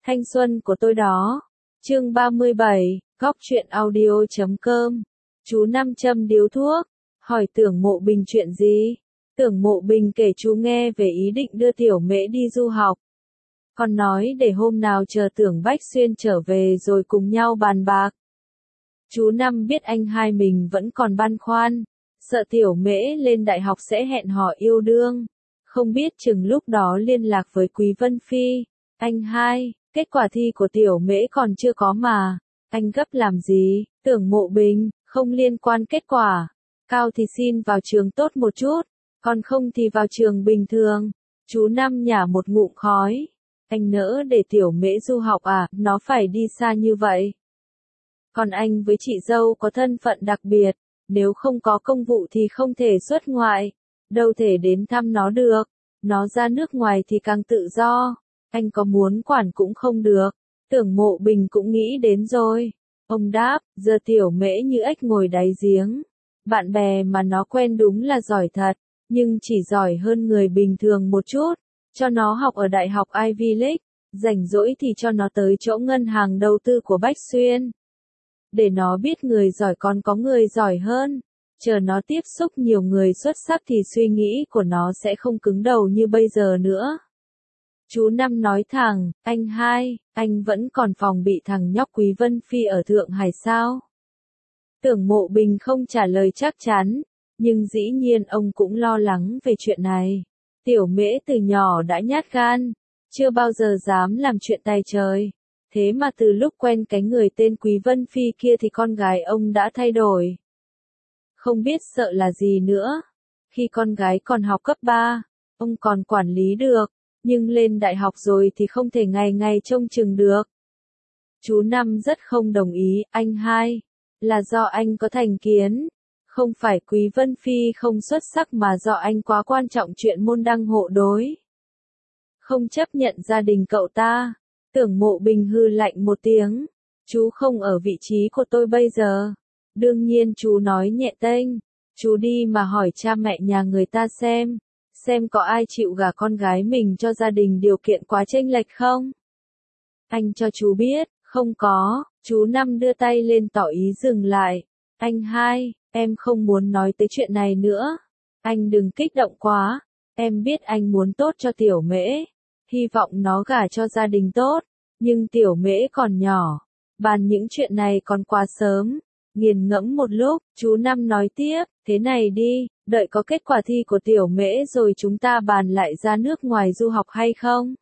Thanh xuân của tôi đó. Chương 37, Góc truyện audio.com. Chú Năm châm điếu thuốc, hỏi Tưởng Mộ Bình chuyện gì? Tưởng Mộ Bình kể chú nghe về ý định đưa Tiểu Mễ đi du học. Còn nói để hôm nào chờ Tưởng Bách Xuyên trở về rồi cùng nhau bàn bạc. Chú Năm biết anh hai mình vẫn còn băn khoăn, sợ Tiểu Mễ lên đại học sẽ hẹn hò yêu đương. Không biết chừng lúc đó liên lạc với Quý Vân Phi. Anh hai, kết quả thi của Tiểu Mễ còn chưa có mà. Anh gấp làm gì? Tưởng Mộ Bình, không liên quan kết quả. Cao thì xin vào trường tốt một chút, còn không thì vào trường bình thường. Chú Năm nhả một ngụm khói. Anh nỡ để Tiểu Mễ du học à, nó phải đi xa như vậy. Còn anh với chị dâu có thân phận đặc biệt, nếu không có công vụ thì không thể xuất ngoại, đâu thể đến thăm nó được. Nó ra nước ngoài thì càng tự do, anh có muốn quản cũng không được. Tưởng Mộ Bình cũng nghĩ đến rồi. Ông đáp, giờ Tiểu Mễ như ếch ngồi đáy giếng. Bạn bè mà nó quen đúng là giỏi thật, nhưng chỉ giỏi hơn người bình thường một chút. Cho nó học ở Đại học Ivy League, rảnh rỗi thì cho nó tới chỗ ngân hàng đầu tư của Bách Xuyên. Để nó biết người giỏi còn có người giỏi hơn. Chờ nó tiếp xúc nhiều người xuất sắc thì suy nghĩ của nó sẽ không cứng đầu như bây giờ nữa. Chú Năm nói thẳng, anh hai, anh vẫn còn phòng bị thằng nhóc Quý Vân Phi ở Thượng Hải sao? Tưởng Mộ Bình không trả lời chắc chắn, nhưng dĩ nhiên ông cũng lo lắng về chuyện này. Tiểu Mễ từ nhỏ đã nhát gan, chưa bao giờ dám làm chuyện tay trời. Thế mà từ lúc quen cái người tên Quý Vân Phi kia thì con gái ông đã thay đổi. Không biết sợ là gì nữa. Khi con gái còn học cấp 3, ông còn quản lý được, nhưng lên đại học rồi thì không thể ngày ngày trông chừng được. Chú Năm rất không đồng ý, anh hai, là do anh có thành kiến. Không phải Quý Vân Phi không xuất sắc mà do anh quá quan trọng chuyện môn đăng hộ đối. Không chấp nhận gia đình cậu ta. Tưởng Mộ Bình hư lạnh một tiếng. Chú không ở vị trí của tôi bây giờ. Đương nhiên chú nói nhẹ tênh. Chú đi mà hỏi cha mẹ nhà người ta xem có ai chịu gả con gái mình cho gia đình điều kiện quá chênh lệch không? Anh cho chú biết, không có. Chú Năm đưa tay lên tỏ ý dừng lại. Anh hai, em không muốn nói tới chuyện này nữa. Anh đừng kích động quá. Em biết anh muốn tốt cho Tiểu Mễ. Hy vọng nó gả cho gia đình tốt. Nhưng Tiểu Mễ còn nhỏ. Bàn những chuyện này còn quá sớm. Nghiền ngẫm một lúc, chú Năm nói tiếp, thế này đi, đợi có kết quả thi của Tiểu Mễ rồi chúng ta bàn lại ra nước ngoài du học hay không?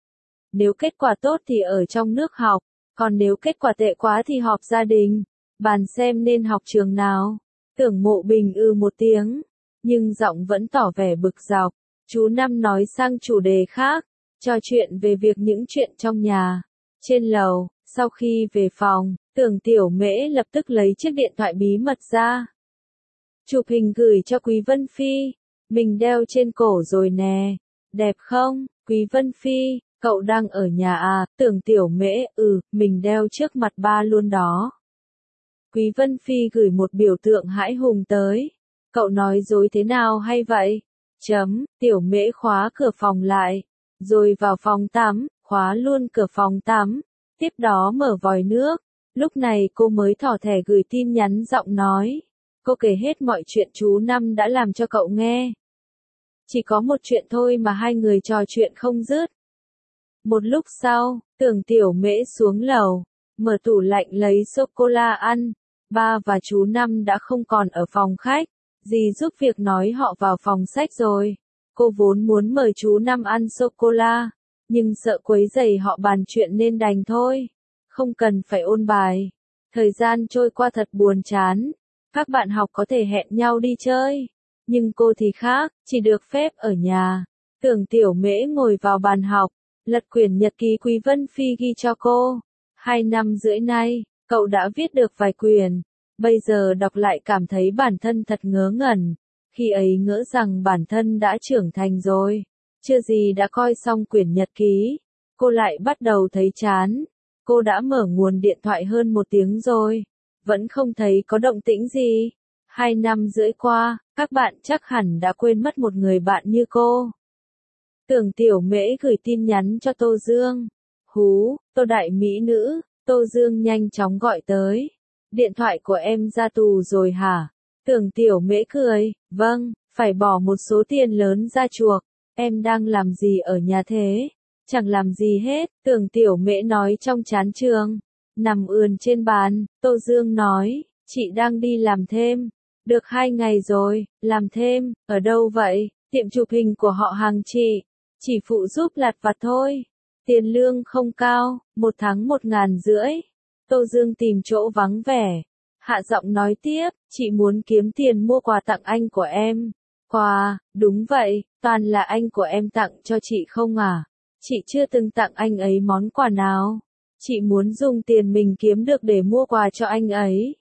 Nếu kết quả tốt thì ở trong nước học, còn nếu kết quả tệ quá thì họp gia đình, bàn xem nên học trường nào. Tưởng Mộ Bình một tiếng, nhưng giọng vẫn tỏ vẻ bực dọc. Chú Năm nói sang chủ đề khác, trò chuyện về việc những chuyện trong nhà. Trên lầu, sau khi về phòng, Tưởng Tiểu Mễ lập tức lấy chiếc điện thoại bí mật ra. Chụp hình gửi cho Quý Vân Phi. Mình đeo trên cổ rồi nè. Đẹp không? Quý Vân Phi, cậu đang ở nhà à? Tưởng Tiểu Mễ, mình đeo trước mặt ba luôn đó. Quý Vân Phi gửi một biểu tượng hãi hùng tới. Cậu nói dối thế nào hay vậy? Tiểu Mễ khóa cửa phòng lại. Rồi vào phòng tắm, khóa luôn cửa phòng tắm. Tiếp đó mở vòi nước. Lúc này cô mới thỏ thẻ gửi tin nhắn giọng nói. Cô kể hết mọi chuyện chú Năm đã làm cho cậu nghe. Chỉ có một chuyện thôi mà hai người trò chuyện không dứt. Một lúc sau, Tưởng Tiểu Mễ xuống lầu, mở tủ lạnh lấy sô-cô-la ăn. Ba và chú Năm đã không còn ở phòng khách. Dì giúp việc nói họ vào phòng sách rồi. Cô vốn muốn mời chú Năm ăn sô-cô-la, nhưng sợ quấy rầy họ bàn chuyện nên đành thôi. Không cần phải ôn bài. Thời gian trôi qua thật buồn chán. Các bạn học có thể hẹn nhau đi chơi. Nhưng cô thì khác, chỉ được phép ở nhà. Tưởng Tiểu Mễ ngồi vào bàn học, lật quyển nhật ký Quý Vân Phi ghi cho cô. 2 năm rưỡi nay, cậu đã viết được vài quyển. Bây giờ đọc lại cảm thấy bản thân thật ngớ ngẩn. Khi ấy ngỡ rằng bản thân đã trưởng thành rồi. Chưa gì đã coi xong quyển nhật ký. Cô lại bắt đầu thấy chán. Cô đã mở nguồn điện thoại hơn 1 tiếng rồi. Vẫn không thấy có động tĩnh gì. 2 năm rưỡi qua, các bạn chắc hẳn đã quên mất một người bạn như cô. Tưởng Tiểu Mễ gửi tin nhắn cho Tô Dương. Hú, Tô đại mỹ nữ, Tô Dương nhanh chóng gọi tới. Điện thoại của em ra tù rồi hả? Tưởng Tiểu Mễ cười, vâng, phải bỏ một số tiền lớn ra chuộc. Em đang làm gì ở nhà thế? Chẳng làm gì hết, Tưởng Tiểu Mễ nói trong chán trường. Nằm ườn trên bàn, Tô Dương nói, chị đang đi làm thêm. Được 2 ngày rồi, làm thêm, ở đâu vậy? Tiệm chụp hình của họ hàng chị. Chỉ phụ giúp lặt vặt thôi. Tiền lương không cao, 1 tháng 1.500. Tô Dương tìm chỗ vắng vẻ. Hạ giọng nói tiếp, chị muốn kiếm tiền mua quà tặng anh của em. Quà, đúng vậy, toàn là anh của em tặng cho chị không à? Chị chưa từng tặng anh ấy món quà nào. Chị muốn dùng tiền mình kiếm được để mua quà cho anh ấy.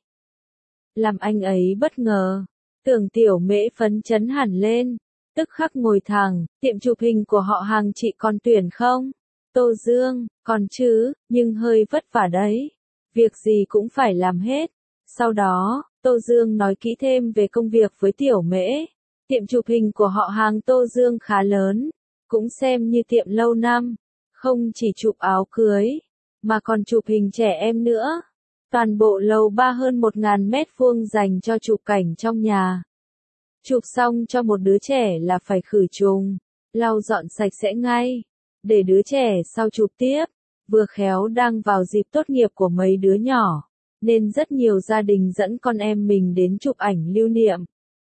Làm anh ấy bất ngờ. Tưởng Tiểu Mễ phấn chấn hẳn lên. Tức khắc ngồi thẳng, tiệm chụp hình của họ hàng chị còn tuyển không? Tô Dương, còn chứ, nhưng hơi vất vả đấy. Việc gì cũng phải làm hết. Sau đó, Tô Dương nói kỹ thêm về công việc với Tiểu Mễ. Tiệm chụp hình của họ hàng Tô Dương khá lớn, cũng xem như tiệm lâu năm. Không chỉ chụp áo cưới, mà còn chụp hình trẻ em nữa. Toàn bộ lầu 3 hơn 1.000 mét vuông dành cho chụp cảnh trong nhà. Chụp xong cho một đứa trẻ là phải khử trùng, lau dọn sạch sẽ ngay, để đứa trẻ sau chụp tiếp. Vừa khéo đang vào dịp tốt nghiệp của mấy đứa nhỏ, nên rất nhiều gia đình dẫn con em mình đến chụp ảnh lưu niệm.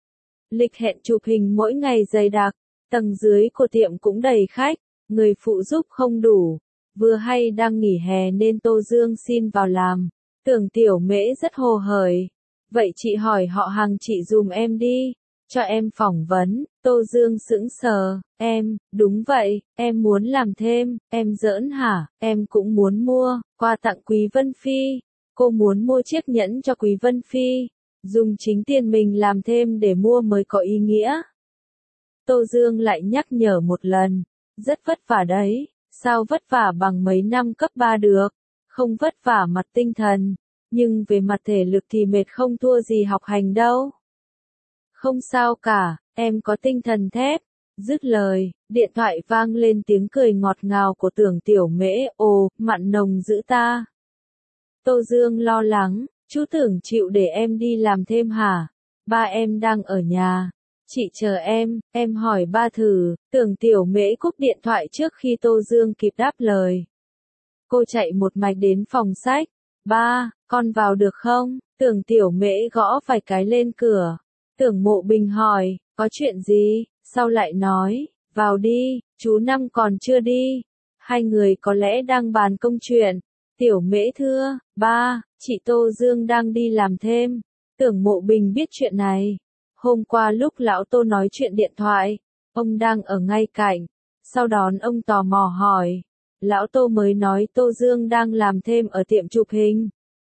Lịch hẹn chụp hình mỗi ngày dày đặc, tầng dưới của tiệm cũng đầy khách, người phụ giúp không đủ. Vừa hay đang nghỉ hè nên Tô Dương xin vào làm. Tưởng Tiểu Mễ rất hồ hởi. Vậy chị hỏi họ hàng chị dùm em đi, cho em phỏng vấn. Tô Dương sững sờ, đúng vậy, em muốn làm thêm, em giỡn hả? Em cũng muốn mua quà tặng Quý Vân Phi. Cô muốn mua chiếc nhẫn cho Quý Vân Phi, dùng chính tiền mình làm thêm để mua mới có ý nghĩa. Tô Dương lại nhắc nhở một lần, rất vất vả đấy, sao vất vả bằng mấy năm cấp 3 được, không vất vả mặt tinh thần, nhưng về mặt thể lực thì mệt không thua gì học hành đâu. Không sao cả, em có tinh thần thép. Dứt lời, điện thoại vang lên tiếng cười ngọt ngào của Tưởng Tiểu Mễ, ồ, mặn nồng dữ ta. Tô Dương lo lắng, chú Tưởng chịu để em đi làm thêm hả? Ba em đang ở nhà. Chị chờ em hỏi ba thử. Tưởng Tiểu Mễ cúp điện thoại trước khi Tô Dương kịp đáp lời. Cô chạy một mạch đến phòng sách. Ba, con vào được không? Tưởng Tiểu Mễ gõ vài cái lên cửa. Tưởng Mộ Bình hỏi, có chuyện gì? Sau lại nói, vào đi, chú Năm còn chưa đi. Hai người có lẽ đang bàn công chuyện. Tiểu Mễ thưa, ba, chị Tô Dương đang đi làm thêm. Tưởng Mộ Bình biết chuyện này. Hôm qua lúc lão Tô nói chuyện điện thoại, ông đang ở ngay cạnh. Sau đó ông tò mò hỏi. Lão Tô mới nói Tô Dương đang làm thêm ở tiệm chụp hình.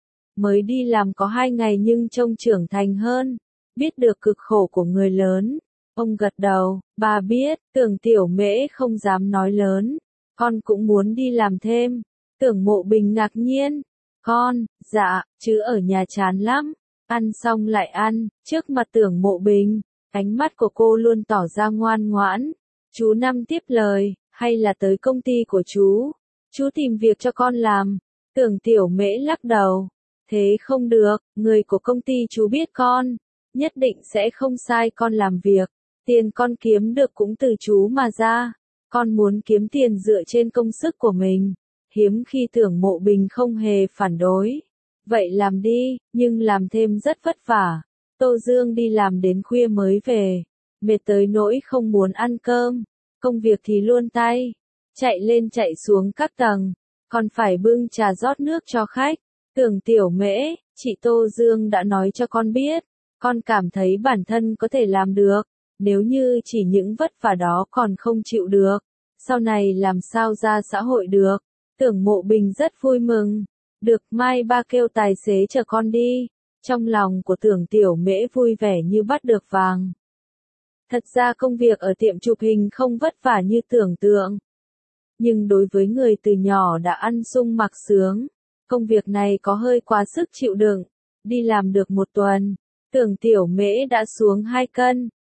Mới đi làm có 2 ngày nhưng trông trưởng thành hơn. Biết được cực khổ của người lớn. Ông gật đầu, bà biết. Tưởng Tiểu Mễ không dám nói lớn. Con cũng muốn đi làm thêm. Tưởng Mộ Bình ngạc nhiên. Con, dạ, chứ ở nhà chán lắm. Ăn xong lại ăn, trước mặt Tưởng Mộ Bình. Ánh mắt của cô luôn tỏ ra ngoan ngoãn. Chú Năm tiếp lời, hay là tới công ty của chú. Chú tìm việc cho con làm. Tưởng Tiểu Mễ lắc đầu. Thế không được, người của công ty chú biết con. Nhất định sẽ không sai con làm việc. Tiền con kiếm được cũng từ chú mà ra. Con muốn kiếm tiền dựa trên công sức của mình. Hiếm khi Tưởng Mộ Bình không hề phản đối. Vậy làm đi, nhưng làm thêm rất vất vả. Tô Dương đi làm đến khuya mới về. Mệt tới nỗi không muốn ăn cơm. Công việc thì luôn tay. Chạy lên chạy xuống các tầng. Còn phải bưng trà rót nước cho khách. Tưởng Tiểu Mễ, chị Tô Dương đã nói cho con biết. Con cảm thấy bản thân có thể làm được. Nếu như chỉ những vất vả đó còn không chịu được. Sau này làm sao ra xã hội được. Tưởng Mộ Bình rất vui mừng. Được, mai ba kêu tài xế chở con đi. Trong lòng của Tưởng Tiểu Mễ vui vẻ như bắt được vàng. Thật ra công việc ở tiệm chụp hình không vất vả như tưởng tượng. Nhưng đối với người từ nhỏ đã ăn sung mặc sướng, công việc này có hơi quá sức chịu đựng. Đi làm được 1 tuần, Tưởng Tiểu Mễ đã xuống 2 cân.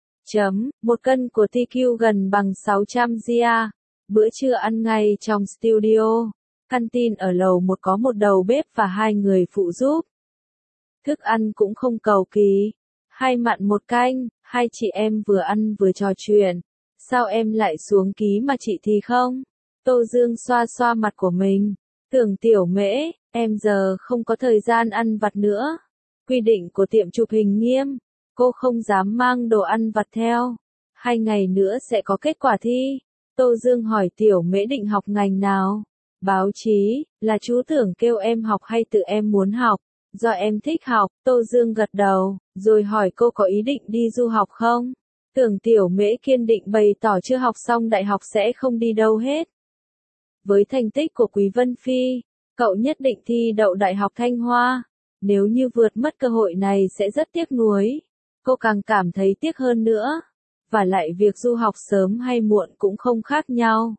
1 cân của TQ gần bằng 600 gia. Bữa trưa ăn ngay trong studio. Canteen ở lầu 1 có một đầu bếp và 2 người phụ giúp. Thức ăn cũng không cầu kỳ. 2 mặn 1 canh, hai chị em vừa ăn vừa trò chuyện. Sao em lại xuống ký mà chị thì không? Tô Dương xoa xoa mặt của mình. Tưởng Tiểu Mễ, em giờ không có thời gian ăn vặt nữa. Quy định của tiệm chụp hình nghiêm. Cô không dám mang đồ ăn vặt theo. 2 ngày nữa sẽ có kết quả thi. Tô Dương hỏi Tiểu Mễ định học ngành nào? Báo chí, là chú Tưởng kêu em học hay tự em muốn học? Do em thích học, Tô Dương gật đầu, rồi hỏi cô có ý định đi du học không? Tưởng Tiểu Mễ kiên định bày tỏ chưa học xong đại học sẽ không đi đâu hết. Với thành tích của Quý Vân Phi, cậu nhất định thi đậu Đại học Thanh Hoa. Nếu như vượt mất cơ hội này sẽ rất tiếc nuối. Cô càng cảm thấy tiếc hơn nữa. Và lại việc du học sớm hay muộn cũng không khác nhau.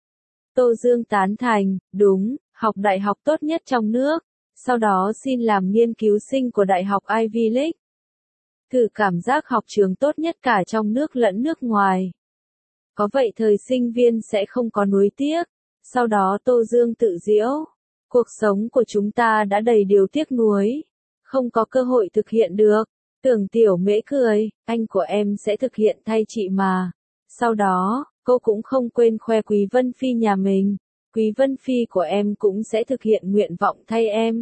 Tô Dương tán thành, đúng, học đại học tốt nhất trong nước. Sau đó xin làm nghiên cứu sinh của Đại học Ivy League. Thử cảm giác học trường tốt nhất cả trong nước lẫn nước ngoài. Có vậy thời sinh viên sẽ không có nuối tiếc. Sau đó Tô Dương tự giễu. Cuộc sống của chúng ta đã đầy điều tiếc nuối. Không có cơ hội thực hiện được. Tưởng Tiểu Mễ cười, anh của em sẽ thực hiện thay chị mà. Sau đó, cô cũng không quên khoe Quý Vân Phi nhà mình. Quý Vân Phi của em cũng sẽ thực hiện nguyện vọng thay em.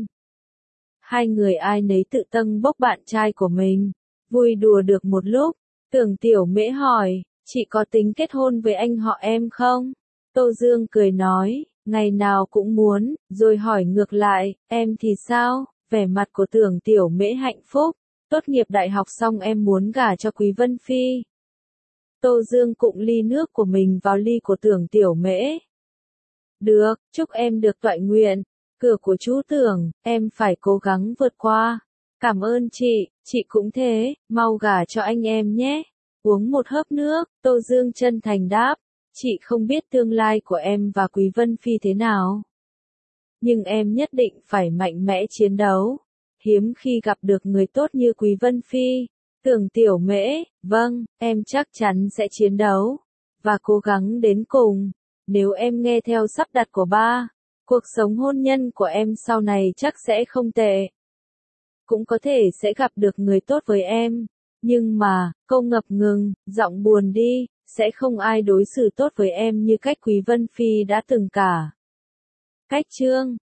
2 người ai nấy tự tâng bốc bạn trai của mình. Vui đùa được một lúc. Tưởng Tiểu Mễ hỏi, chị có tính kết hôn với anh họ em không? Tô Dương cười nói, ngày nào cũng muốn, rồi hỏi ngược lại, em thì sao? Vẻ mặt của Tưởng Tiểu Mễ hạnh phúc. Tốt nghiệp đại học xong em muốn gả cho Quý Vân Phi. Tô Dương cụng ly nước của mình vào ly của Tưởng Tiểu Mễ. Được, chúc em được toại nguyện. Cửa của chú Tưởng, em phải cố gắng vượt qua. Cảm ơn chị cũng thế, mau gả cho anh em nhé. Uống một hớp nước, Tô Dương chân thành đáp. Chị không biết tương lai của em và Quý Vân Phi thế nào. Nhưng em nhất định phải mạnh mẽ chiến đấu. Hiếm khi gặp được người tốt như Quý Vân Phi. Tưởng Tiểu Mễ, vâng, em chắc chắn sẽ chiến đấu. Và cố gắng đến cùng. Nếu em nghe theo sắp đặt của ba, cuộc sống hôn nhân của em sau này chắc sẽ không tệ. Cũng có thể sẽ gặp được người tốt với em. Nhưng mà, câu ngập ngừng, giọng buồn đi, sẽ không ai đối xử tốt với em như cách Quý Vân Phi đã từng cả. Cách chương